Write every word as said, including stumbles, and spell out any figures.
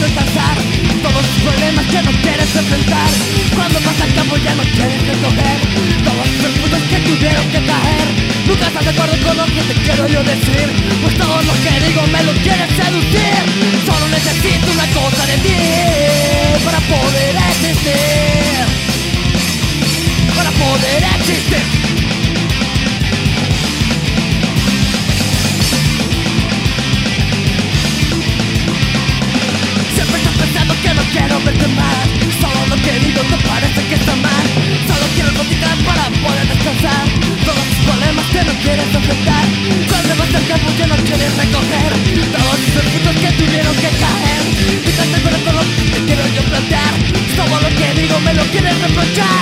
descansar todos los problemas que no quieres enfrentar. Cuando pasa el campo ya no quieres recoger todos los puntos que tuvieron que caer. Nunca estás de acuerdo con lo que te quiero yo decir, pues todo lo que digo me lo quieres seducir. Solo necesito una cosa de ti para poder existir, para poder existir. Siempre estás pensando que no quiero verte más, solo lo que digo te parece que está mal. Solo quiero platicar para poder descansar todos tus problemas que no quieres enfrentar. Cuando vas al campo que no quieres recoger todos esos puntos que tuvieron que caer. Fíjate con todo lo que te quiero yo plantear, todo lo que digo me lo quieres reprochar.